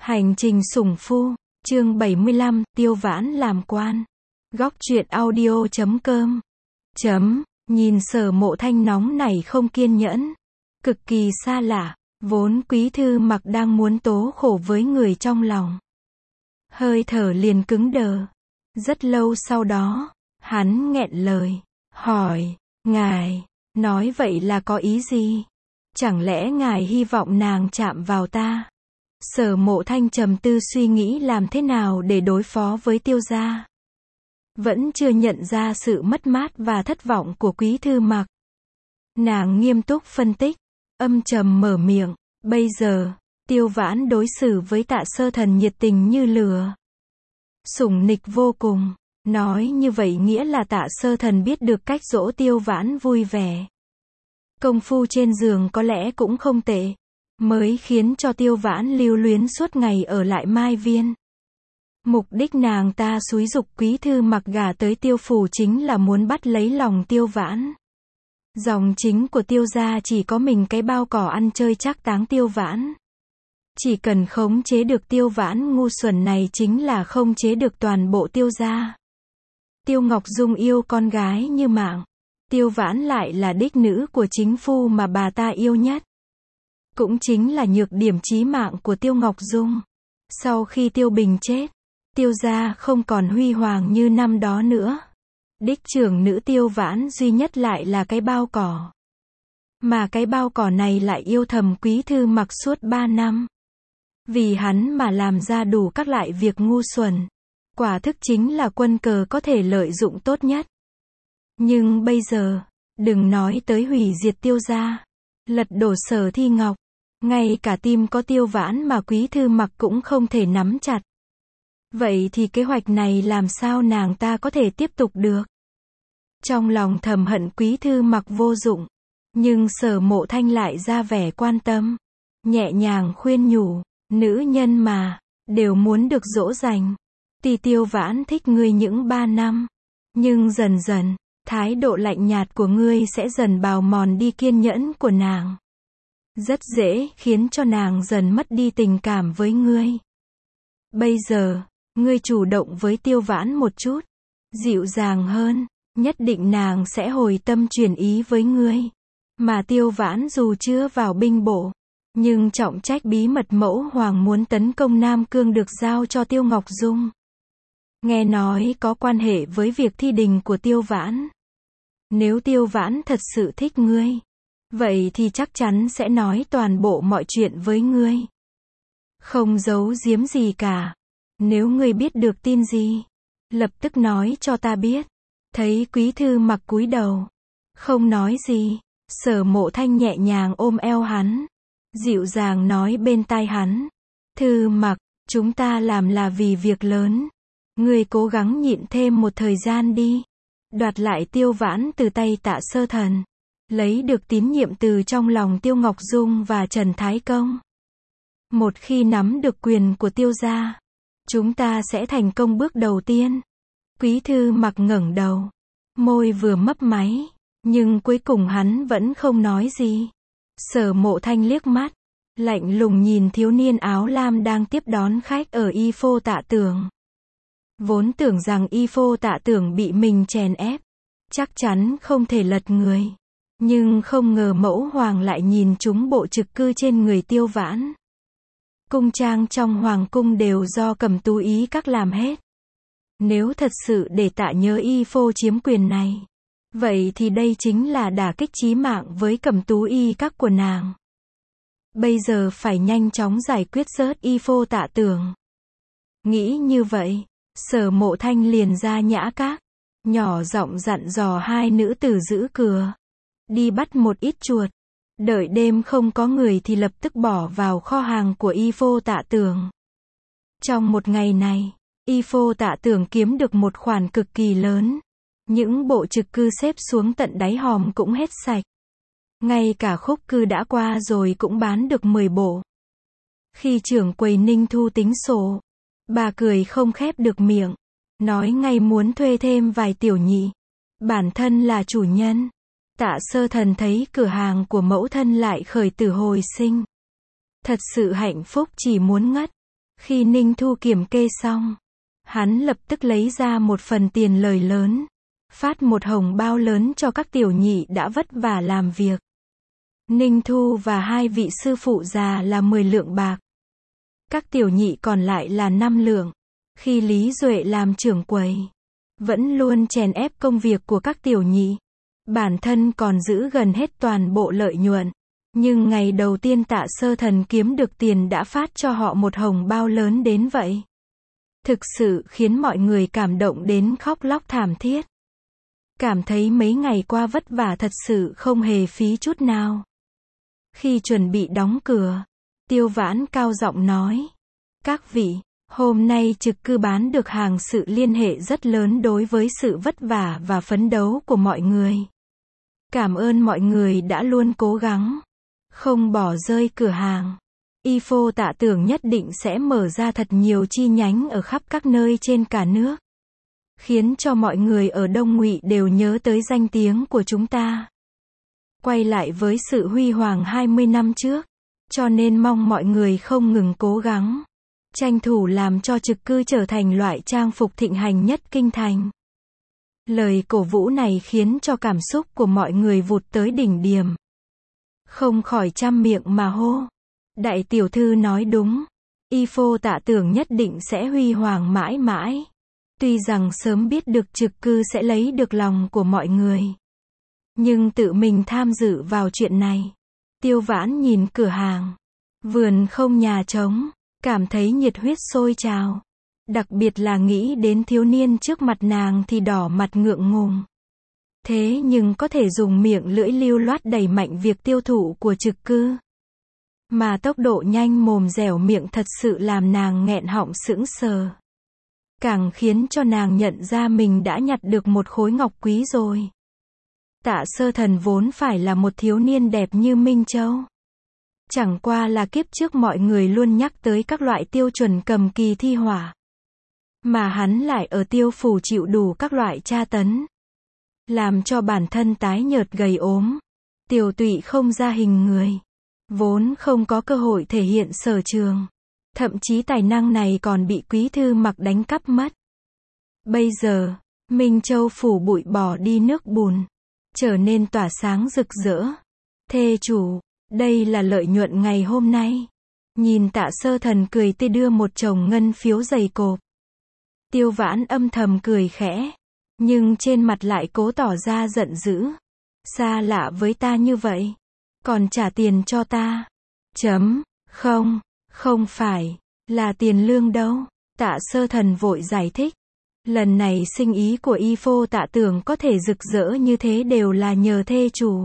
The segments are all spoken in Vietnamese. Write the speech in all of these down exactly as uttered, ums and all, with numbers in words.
Hành trình sủng phu, chương bảy mươi lăm, Tiêu Vãn làm quan. Góc truyện audio chấm com. Chấm, nhìn Sở Mộ Thanh nóng nảy không kiên nhẫn. Cực kỳ xa lạ, vốn Quý Thư Mặc đang muốn tố khổ với người trong lòng. Hơi thở liền cứng đờ. Rất lâu sau đó, hắn nghẹn lời, hỏi, ngài, nói vậy là có ý gì? Chẳng lẽ ngài hy vọng nàng chạm vào ta? Sở Mộ Thanh trầm tư suy nghĩ làm thế nào để đối phó với Tiêu gia. Vẫn chưa nhận ra sự mất mát và thất vọng của Quý Thư Mặc. Nàng nghiêm túc phân tích, âm trầm mở miệng, bây giờ, Tiêu Vãn đối xử với Tạ Sơ Thần nhiệt tình như lửa. Sủng nịch vô cùng, nói như vậy nghĩa là Tạ Sơ Thần biết được cách dỗ Tiêu Vãn vui vẻ. Công phu trên giường có lẽ cũng không tệ, mới khiến cho Tiêu Vãn lưu luyến suốt ngày ở lại Mai Viên. Mục đích nàng ta xúi giục Quý Thư Mặc gả tới Tiêu phủ chính là muốn bắt lấy lòng Tiêu Vãn. Dòng chính của Tiêu gia chỉ có mình cái bao cỏ ăn chơi trác táng Tiêu Vãn. Chỉ cần khống chế được Tiêu Vãn ngu xuẩn này chính là khống chế được toàn bộ Tiêu gia. Tiêu Ngọc Dung yêu con gái như mạng. Tiêu Vãn lại là đích nữ của chính phu mà bà ta yêu nhất. Cũng chính là nhược điểm chí mạng của Tiêu Ngọc Dung. Sau khi Tiêu Bình chết, Tiêu gia không còn huy hoàng như năm đó nữa. Đích trưởng nữ Tiêu Vãn duy nhất lại là cái bao cỏ. Mà cái bao cỏ này lại yêu thầm Quý Thư Mặc suốt ba năm. Vì hắn mà làm ra đủ các loại việc ngu xuẩn. Quả thức chính là quân cờ có thể lợi dụng tốt nhất. Nhưng bây giờ, đừng nói tới hủy diệt Tiêu gia, lật đổ Sở Thi Ngọc, ngay cả tim có Tiêu Vãn mà Quý Thư Mặc cũng không thể nắm chặt. Vậy thì kế hoạch này làm sao nàng ta có thể tiếp tục được? Trong lòng thầm hận Quý Thư Mặc vô dụng, nhưng Sở Mộ Thanh lại ra vẻ quan tâm, nhẹ nhàng khuyên nhủ, nữ nhân mà, đều muốn được dỗ dành. Tuy Tiêu Vãn thích ngươi những ba năm, nhưng dần dần, thái độ lạnh nhạt của ngươi sẽ dần bào mòn đi kiên nhẫn của nàng. Rất dễ khiến cho nàng dần mất đi tình cảm với ngươi. Bây giờ, ngươi chủ động với Tiêu Vãn một chút, dịu dàng hơn, nhất định nàng sẽ hồi tâm chuyển ý với ngươi. Mà Tiêu Vãn dù chưa vào binh bộ, nhưng trọng trách bí mật mẫu hoàng muốn tấn công Nam Cương được giao cho Tiêu Ngọc Dung. Nghe nói có quan hệ với việc thi đình của Tiêu Vãn. Nếu Tiêu Vãn thật sự thích ngươi, vậy thì chắc chắn sẽ nói toàn bộ mọi chuyện với ngươi. Không giấu giếm gì cả. Nếu ngươi biết được tin gì, lập tức nói cho ta biết. Thấy Quý Thư Mặc cúi đầu, không nói gì, Sở Mộ Thanh nhẹ nhàng ôm eo hắn, dịu dàng nói bên tai hắn, Thư Mặc, chúng ta làm là vì việc lớn. Ngươi cố gắng nhịn thêm một thời gian đi. Đoạt lại Tiêu Vãn từ tay Tạ Sơ Thần. Lấy được tín nhiệm từ trong lòng Tiêu Ngọc Dung và Trần Thái Công. Một khi nắm được quyền của Tiêu gia, chúng ta sẽ thành công bước đầu tiên. Quý Thư Mặc ngẩng đầu, môi vừa mấp máy, nhưng cuối cùng hắn vẫn không nói gì. Sở Mộ Thanh liếc mắt, lạnh lùng nhìn thiếu niên áo lam đang tiếp đón khách ở Y Phô Tạ Tưởng. Vốn tưởng rằng Y Phô Tạ Tưởng bị mình chèn ép, chắc chắn không thể lật người. Nhưng không ngờ mẫu hoàng lại nhìn trúng bộ trực cư trên người Tiêu Vãn. Cung trang trong hoàng cung đều do Cẩm Tú Ý các làm hết. Nếu thật sự để Tạ Nhớ Y Phô chiếm quyền này, vậy thì đây chính là đả kích chí mạng với Cẩm Tú Y các của nàng. Bây giờ phải nhanh chóng giải quyết rớt Y Phô Tạ Tưởng. Nghĩ như vậy, Sở Mộ Thanh liền ra nhã các, nhỏ giọng dặn dò hai nữ tử giữ cửa. Đi bắt một ít chuột. Đợi đêm không có người thì lập tức bỏ vào kho hàng của Y Phô Tạ Tưởng. Trong một ngày này, Y Phô Tạ Tưởng kiếm được một khoản cực kỳ lớn. Những bộ trực cư xếp xuống tận đáy hòm cũng hết sạch. Ngay cả khúc cư đã qua rồi cũng bán được mười bộ. Khi trưởng quầy Ninh Thu tính sổ, bà cười không khép được miệng, nói ngay muốn thuê thêm vài tiểu nhị. Bản thân là chủ nhân. Tạ Sơ Thần thấy cửa hàng của mẫu thân lại khởi tử hồi sinh. Thật sự hạnh phúc chỉ muốn ngất. Khi Ninh Thu kiểm kê xong, hắn lập tức lấy ra một phần tiền lời lớn, phát một hồng bao lớn cho các tiểu nhị đã vất vả làm việc. Ninh Thu và hai vị sư phụ già là mười lượng bạc. Các tiểu nhị còn lại là năm lượng. Khi Lý Duệ làm trưởng quầy, vẫn luôn chèn ép công việc của các tiểu nhị. Bản thân còn giữ gần hết toàn bộ lợi nhuận. Nhưng ngày đầu tiên Tạ Sơ Thần kiếm được tiền đã phát cho họ một hồng bao lớn đến vậy. Thực sự khiến mọi người cảm động đến khóc lóc thảm thiết. Cảm thấy mấy ngày qua vất vả thật sự không hề phí chút nào. Khi chuẩn bị đóng cửa, Tiêu Vãn cao giọng nói. Các vị, hôm nay trực cư bán được hàng sự liên hệ rất lớn đối với sự vất vả và phấn đấu của mọi người. Cảm ơn mọi người đã luôn cố gắng, không bỏ rơi cửa hàng. Y Phô Tạ tưởng nhất định sẽ mở ra thật nhiều chi nhánh ở khắp các nơi trên cả nước. Khiến cho mọi người ở Đông Ngụy đều nhớ tới danh tiếng của chúng ta. Quay lại với sự huy hoàng hai mươi năm trước. Cho nên mong mọi người không ngừng cố gắng. Tranh thủ làm cho trực cư trở thành loại trang phục thịnh hành nhất kinh thành. Lời cổ vũ này khiến cho cảm xúc của mọi người vụt tới đỉnh điểm. Không khỏi trăm miệng mà hô. Đại tiểu thư nói đúng. Y Phô Tạ tưởng nhất định sẽ huy hoàng mãi mãi. Tuy rằng sớm biết được trực cư sẽ lấy được lòng của mọi người. Nhưng tự mình tham dự vào chuyện này. Tiêu Vãn nhìn cửa hàng. Vườn không nhà trống. Cảm thấy nhiệt huyết sôi trào. Đặc biệt là nghĩ đến thiếu niên trước mặt nàng thì đỏ mặt ngượng ngùng. Thế nhưng có thể dùng miệng lưỡi lưu loát đẩy mạnh việc tiêu thụ của trực cư. Mà tốc độ nhanh mồm dẻo miệng thật sự làm nàng nghẹn họng sững sờ. Càng khiến cho nàng nhận ra mình đã nhặt được một khối ngọc quý rồi. Tạ Sơ Thần vốn phải là một thiếu niên đẹp như Minh Châu. Chẳng qua là kiếp trước mọi người luôn nhắc tới các loại tiêu chuẩn cầm kỳ thi hỏa. Mà hắn lại ở tiêu phủ chịu đủ các loại tra tấn. Làm cho bản thân tái nhợt gầy ốm. Tiều tụy không ra hình người. Vốn không có cơ hội thể hiện sở trường. Thậm chí tài năng này còn bị Quý Thư Mặc đánh cắp mất. Bây giờ, Minh Châu phủ bụi bỏ đi nước bùn. Trở nên tỏa sáng rực rỡ. Thê chủ, đây là lợi nhuận ngày hôm nay. Nhìn Tạ Sơ Thần cười tê đưa một chồng ngân phiếu dày cộp. Tiêu Vãn âm thầm cười khẽ. Nhưng trên mặt lại cố tỏ ra giận dữ. Xa lạ với ta như vậy. Còn trả tiền cho ta. Chấm, không, không phải, là tiền lương đâu. Tạ Sơ Thần vội giải thích. Lần này sinh ý của Y Phô Tạ tưởng có thể rực rỡ như thế đều là nhờ thê chủ.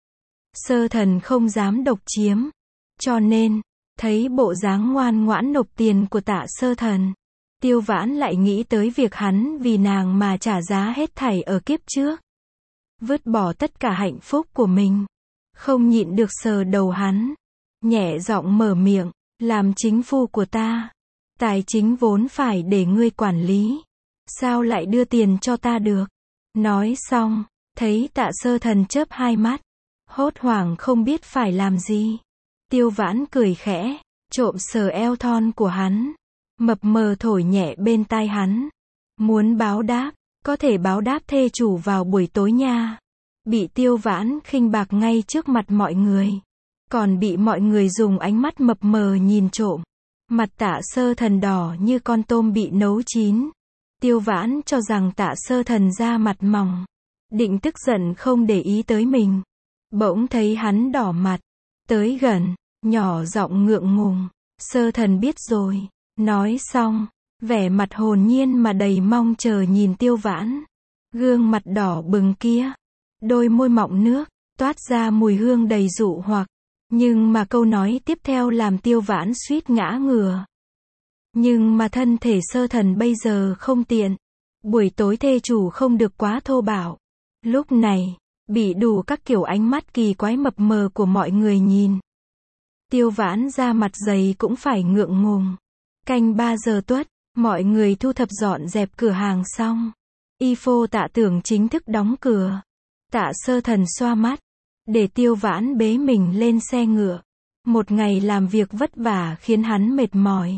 Sơ Thần không dám độc chiếm. Cho nên, thấy bộ dáng ngoan ngoãn nộp tiền của Tạ Sơ Thần. Tiêu Vãn lại nghĩ tới việc hắn vì nàng mà trả giá hết thảy ở kiếp trước. Vứt bỏ tất cả hạnh phúc của mình. Không nhịn được sờ đầu hắn. Nhẹ giọng mở miệng, làm chính phu của ta. Tài chính vốn phải để ngươi quản lý. Sao lại đưa tiền cho ta được? Nói xong, thấy Tạ Sơ Thần chớp hai mắt. Hốt hoảng không biết phải làm gì. Tiêu Vãn cười khẽ, trộm sờ eo thon của hắn. Mập mờ thổi nhẹ bên tai hắn. Muốn báo đáp, có thể báo đáp thê chủ vào buổi tối nha. Bị Tiêu Vãn khinh bạc ngay trước mặt mọi người. Còn bị mọi người dùng ánh mắt mập mờ nhìn trộm. Mặt Tạ Sơ Thần đỏ như con tôm bị nấu chín. Tiêu Vãn cho rằng Tạ Sơ Thần da mặt mỏng. Định tức giận không để ý tới mình. Bỗng thấy hắn đỏ mặt. Tới gần, nhỏ giọng ngượng ngùng. Sơ Thần biết rồi. Nói xong, vẻ mặt hồn nhiên mà đầy mong chờ nhìn Tiêu Vãn. Gương mặt đỏ bừng kia. Đôi môi mọng nước, toát ra mùi hương đầy dụ hoặc. Nhưng mà câu nói tiếp theo làm Tiêu Vãn suýt ngã ngửa. Nhưng mà thân thể Sơ Thần bây giờ không tiện. Buổi tối thê chủ không được quá thô bạo. Lúc này, bị đủ các kiểu ánh mắt kỳ quái mập mờ của mọi người nhìn. Tiêu Vãn ra mặt dày cũng phải ngượng ngùng. Canh ba giờ tuất, mọi người thu thập dọn dẹp cửa hàng xong. Y Phô Tạ tưởng chính thức đóng cửa. Tạ Sơ Thần xoa mắt. Để Tiêu Vãn bế mình lên xe ngựa. Một ngày làm việc vất vả khiến hắn mệt mỏi.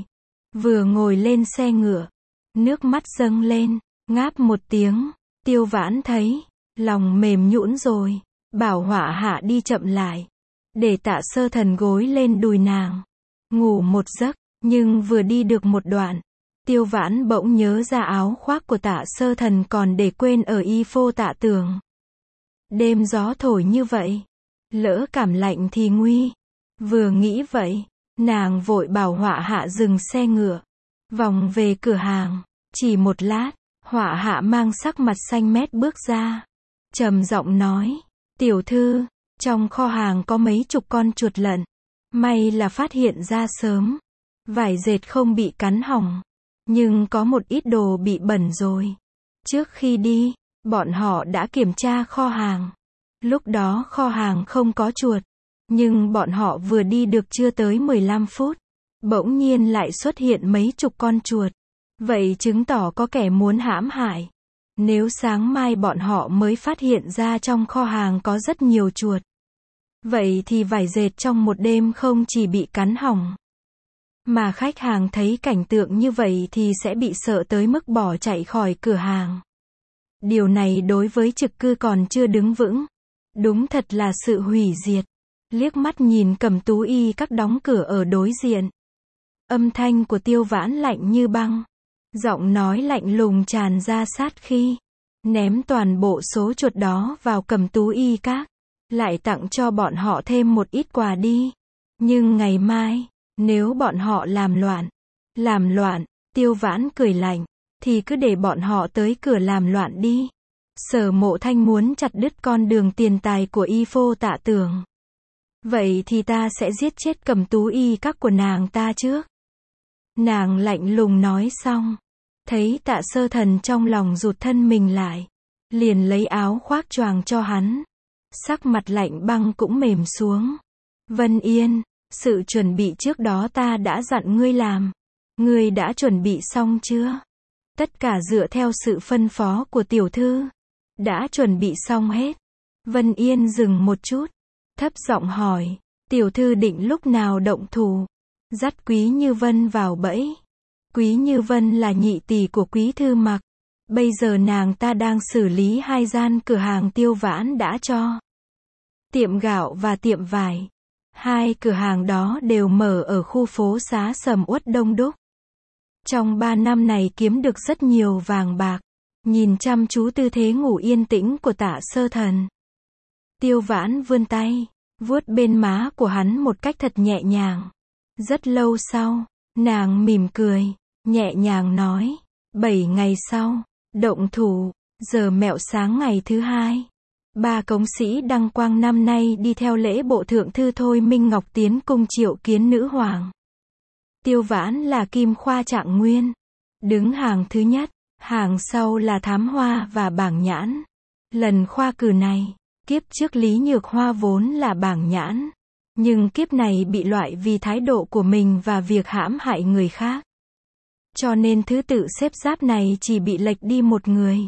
Vừa ngồi lên xe ngựa, nước mắt dâng lên, ngáp một tiếng, Tiêu Vãn thấy, lòng mềm nhũn rồi, bảo Họa Hạ đi chậm lại, để Tạ Sơ Thần gối lên đùi nàng, ngủ một giấc, nhưng vừa đi được một đoạn, Tiêu Vãn bỗng nhớ ra áo khoác của Tạ Sơ Thần còn để quên ở y phô Tạ Tường. Đêm gió thổi như vậy, lỡ cảm lạnh thì nguy. Vừa nghĩ vậy, nàng vội bảo Họa Hạ dừng xe ngựa, vòng về cửa hàng. Chỉ một lát, Họa Hạ mang sắc mặt xanh mét bước ra, trầm giọng nói, tiểu thư, trong kho hàng có mấy chục con chuột lợn, may là phát hiện ra sớm, vải dệt không bị cắn hỏng, nhưng có một ít đồ bị bẩn rồi. Trước khi đi, bọn họ đã kiểm tra kho hàng, lúc đó kho hàng không có chuột, nhưng bọn họ vừa đi được chưa tới mười lăm phút, bỗng nhiên lại xuất hiện mấy chục con chuột. Vậy chứng tỏ có kẻ muốn hãm hại. Nếu sáng mai bọn họ mới phát hiện ra trong kho hàng có rất nhiều chuột, vậy thì vải dệt trong một đêm không chỉ bị cắn hỏng, mà khách hàng thấy cảnh tượng như vậy thì sẽ bị sợ tới mức bỏ chạy khỏi cửa hàng. Điều này đối với trực cư còn chưa đứng vững, đúng thật là sự hủy diệt. Liếc mắt nhìn Cẩm Tú Y các đóng cửa ở đối diện, âm thanh của Tiêu Vãn lạnh như băng, giọng nói lạnh lùng tràn ra sát khí, ném toàn bộ số chuột đó vào Cẩm Tú Y các, lại tặng cho bọn họ thêm một ít quà đi. Nhưng ngày mai, nếu bọn họ làm loạn, làm loạn, Tiêu Vãn cười lạnh, thì cứ để bọn họ tới cửa làm loạn đi. Sở Mộ Thanh muốn chặt đứt con đường tiền tài của y phô Tạ Tường, vậy thì ta sẽ giết chết Cẩm Tú Y các của nàng ta trước. Nàng lạnh lùng nói xong, thấy Tạ Sơ Thần trong lòng rụt thân mình lại, liền lấy áo khoác choàng cho hắn. Sắc mặt lạnh băng cũng mềm xuống. Vân Yên, sự chuẩn bị trước đó ta đã dặn ngươi làm, ngươi đã chuẩn bị xong chưa? Tất cả dựa theo sự phân phó của tiểu thư, đã chuẩn bị xong hết. Vân Yên dừng một chút, thấp giọng hỏi, tiểu thư định lúc nào động thủ, dắt Quý Như Vân vào bẫy? Quý Như Vân là nhị tỷ của Quý Thư Mặc, bây giờ nàng ta đang xử lý hai gian cửa hàng Tiêu Vãn đã cho, tiệm gạo và tiệm vải. Hai cửa hàng đó đều mở ở khu phố xá sầm uất đông đúc. Trong ba năm này kiếm được rất nhiều vàng bạc. Nhìn chăm chú tư thế ngủ yên tĩnh của Tạ Sơ Thần, Tiêu Vãn vươn tay, vuốt bên má của hắn một cách thật nhẹ nhàng. Rất lâu sau, nàng mỉm cười, nhẹ nhàng nói, bảy ngày sau, động thủ. Giờ mẹo sáng ngày thứ hai, ba cống sĩ Đăng Quang năm nay đi theo lễ bộ thượng thư Thôi Minh Ngọc tiến cung triệu kiến nữ hoàng. Tiêu Vãn là Kim Khoa Trạng Nguyên, đứng hàng thứ nhất, hàng sau là Thám Hoa và Bảng Nhãn. Lần khoa cử này, kiếp trước Lý Nhược Hoa vốn là Bảng Nhãn, nhưng kiếp này bị loại vì thái độ của mình và việc hãm hại người khác. Cho nên thứ tự xếp giáp này chỉ bị lệch đi một người.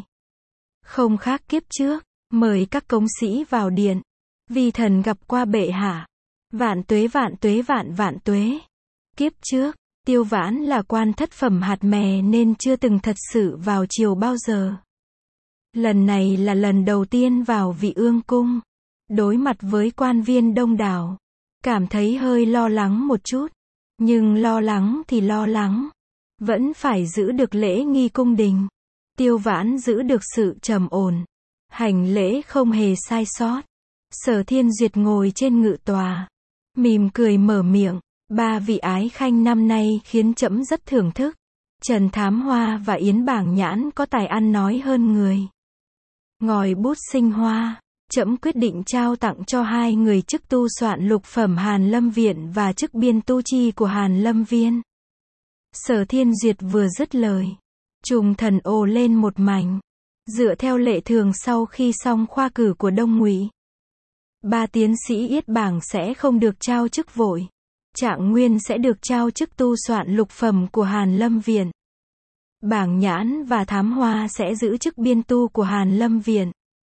Không khác kiếp trước, mời các cống sĩ vào điện. Vi thần gặp qua bệ hạ. Vạn tuế vạn tuế vạn vạn tuế. Kiếp trước, Tiêu Vãn là quan thất phẩm hạt mè nên chưa từng thật sự vào triều bao giờ. Lần này là lần đầu tiên vào Vị Ương cung. Đối mặt với quan viên đông đảo, cảm thấy hơi lo lắng một chút. Nhưng lo lắng thì lo lắng, vẫn phải giữ được lễ nghi cung đình. Tiêu Vãn giữ được sự trầm ổn, hành lễ không hề sai sót. Sở Thiên Duyệt ngồi trên ngự tòa, mỉm cười mở miệng, ba vị ái khanh năm nay khiến trẫm rất thưởng thức. Trần Thám Hoa và Yến Bảng Nhãn có tài ăn nói hơn người. Ngòi bút sinh hoa, trẫm quyết định trao tặng cho hai người chức tu soạn lục phẩm Hàn Lâm Viện và chức biên tu chi của Hàn Lâm Viên. Sở Thiên Duyệt vừa dứt lời, Trùng Thần ồ lên một mảnh. Dựa theo lệ thường sau khi xong khoa cử của Đông Ngụy, ba tiến sĩ yết bảng sẽ không được trao chức vội. Trạng Nguyên sẽ được trao chức tu soạn lục phẩm của Hàn Lâm Viện. Bảng Nhãn và Thám Hoa sẽ giữ chức biên tu của Hàn Lâm Viện.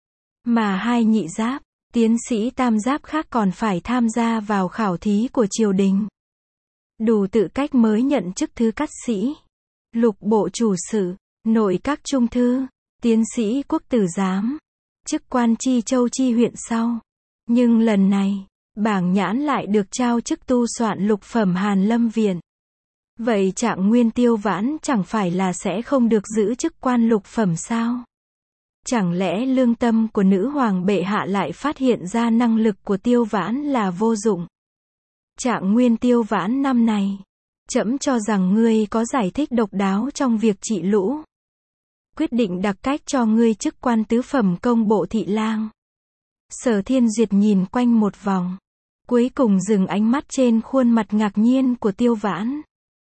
Mà hai nhị giáp, tiến sĩ tam giáp khác còn phải tham gia vào khảo thí của triều đình. đủ tự cách mới nhận chức thứ cát sĩ, lục bộ chủ sự, nội các trung thư, tiến sĩ quốc tử giám, chức quan chi châu chi huyện sau. Nhưng lần này, Bảng Nhãn lại được trao chức tu soạn lục phẩm Hàn Lâm Viện. Vậy Trạng Nguyên Tiêu Vãn chẳng phải là sẽ không được giữ chức quan lục phẩm sao? Chẳng lẽ lương tâm của nữ hoàng bệ hạ lại phát hiện ra năng lực của Tiêu Vãn là vô dụng? Trạng Nguyên Tiêu Vãn năm này, trẫm cho rằng ngươi có giải thích độc đáo trong việc trị lũ. Quyết định đặc cách cho ngươi chức quan tứ phẩm công bộ thị lang. Sở Thiên Duyệt nhìn quanh một vòng, cuối cùng dừng ánh mắt trên khuôn mặt ngạc nhiên của Tiêu Vãn.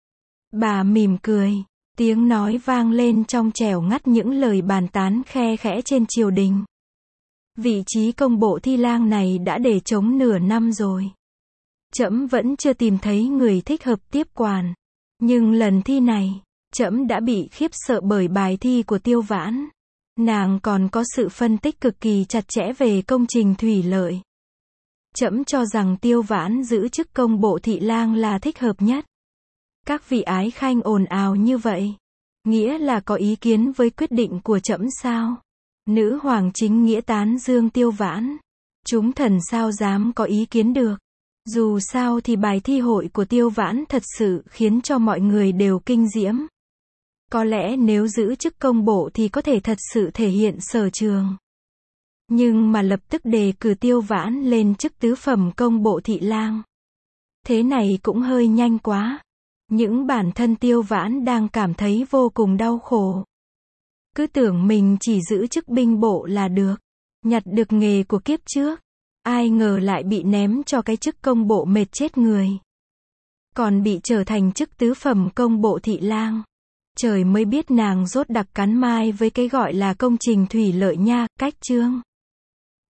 Bà mỉm cười, tiếng nói vang lên trong trẻo ngắt những lời bàn tán khe khẽ trên triều đình. Vị trí công bộ thi lang này đã để trống nửa năm rồi. Trẫm vẫn chưa tìm thấy người thích hợp tiếp quản. Nhưng lần thi này, trẫm đã bị khiếp sợ bởi bài thi của Tiêu Vãn. Nàng còn có sự phân tích cực kỳ chặt chẽ về công trình thủy lợi. Trẫm cho rằng Tiêu Vãn giữ chức công bộ thị lang là thích hợp nhất. Các vị ái khanh ồn ào như vậy, nghĩa là có ý kiến với quyết định của trẫm sao? Nữ hoàng chính nghĩa tán dương Tiêu Vãn. Chúng thần sao dám có ý kiến được? Dù sao thì bài thi hội của Tiêu Vãn thật sự khiến cho mọi người đều kinh diễm. Có lẽ nếu giữ chức công bộ thì có thể thật sự thể hiện sở trường. Nhưng mà lập tức đề cử Tiêu Vãn lên chức tứ phẩm công bộ thị lang. Thế này cũng hơi nhanh quá. Những bản thân Tiêu Vãn đang cảm thấy vô cùng đau khổ. Cứ tưởng mình chỉ giữ chức binh bộ là được. Nhặt được nghề của kiếp trước. Ai ngờ lại bị ném cho cái chức công bộ mệt chết người. Còn bị trở thành chức tứ phẩm công bộ thị lang. Trời mới biết nàng rốt đặc cắn mai với cái gọi là công trình thủy lợi nha, cách chương.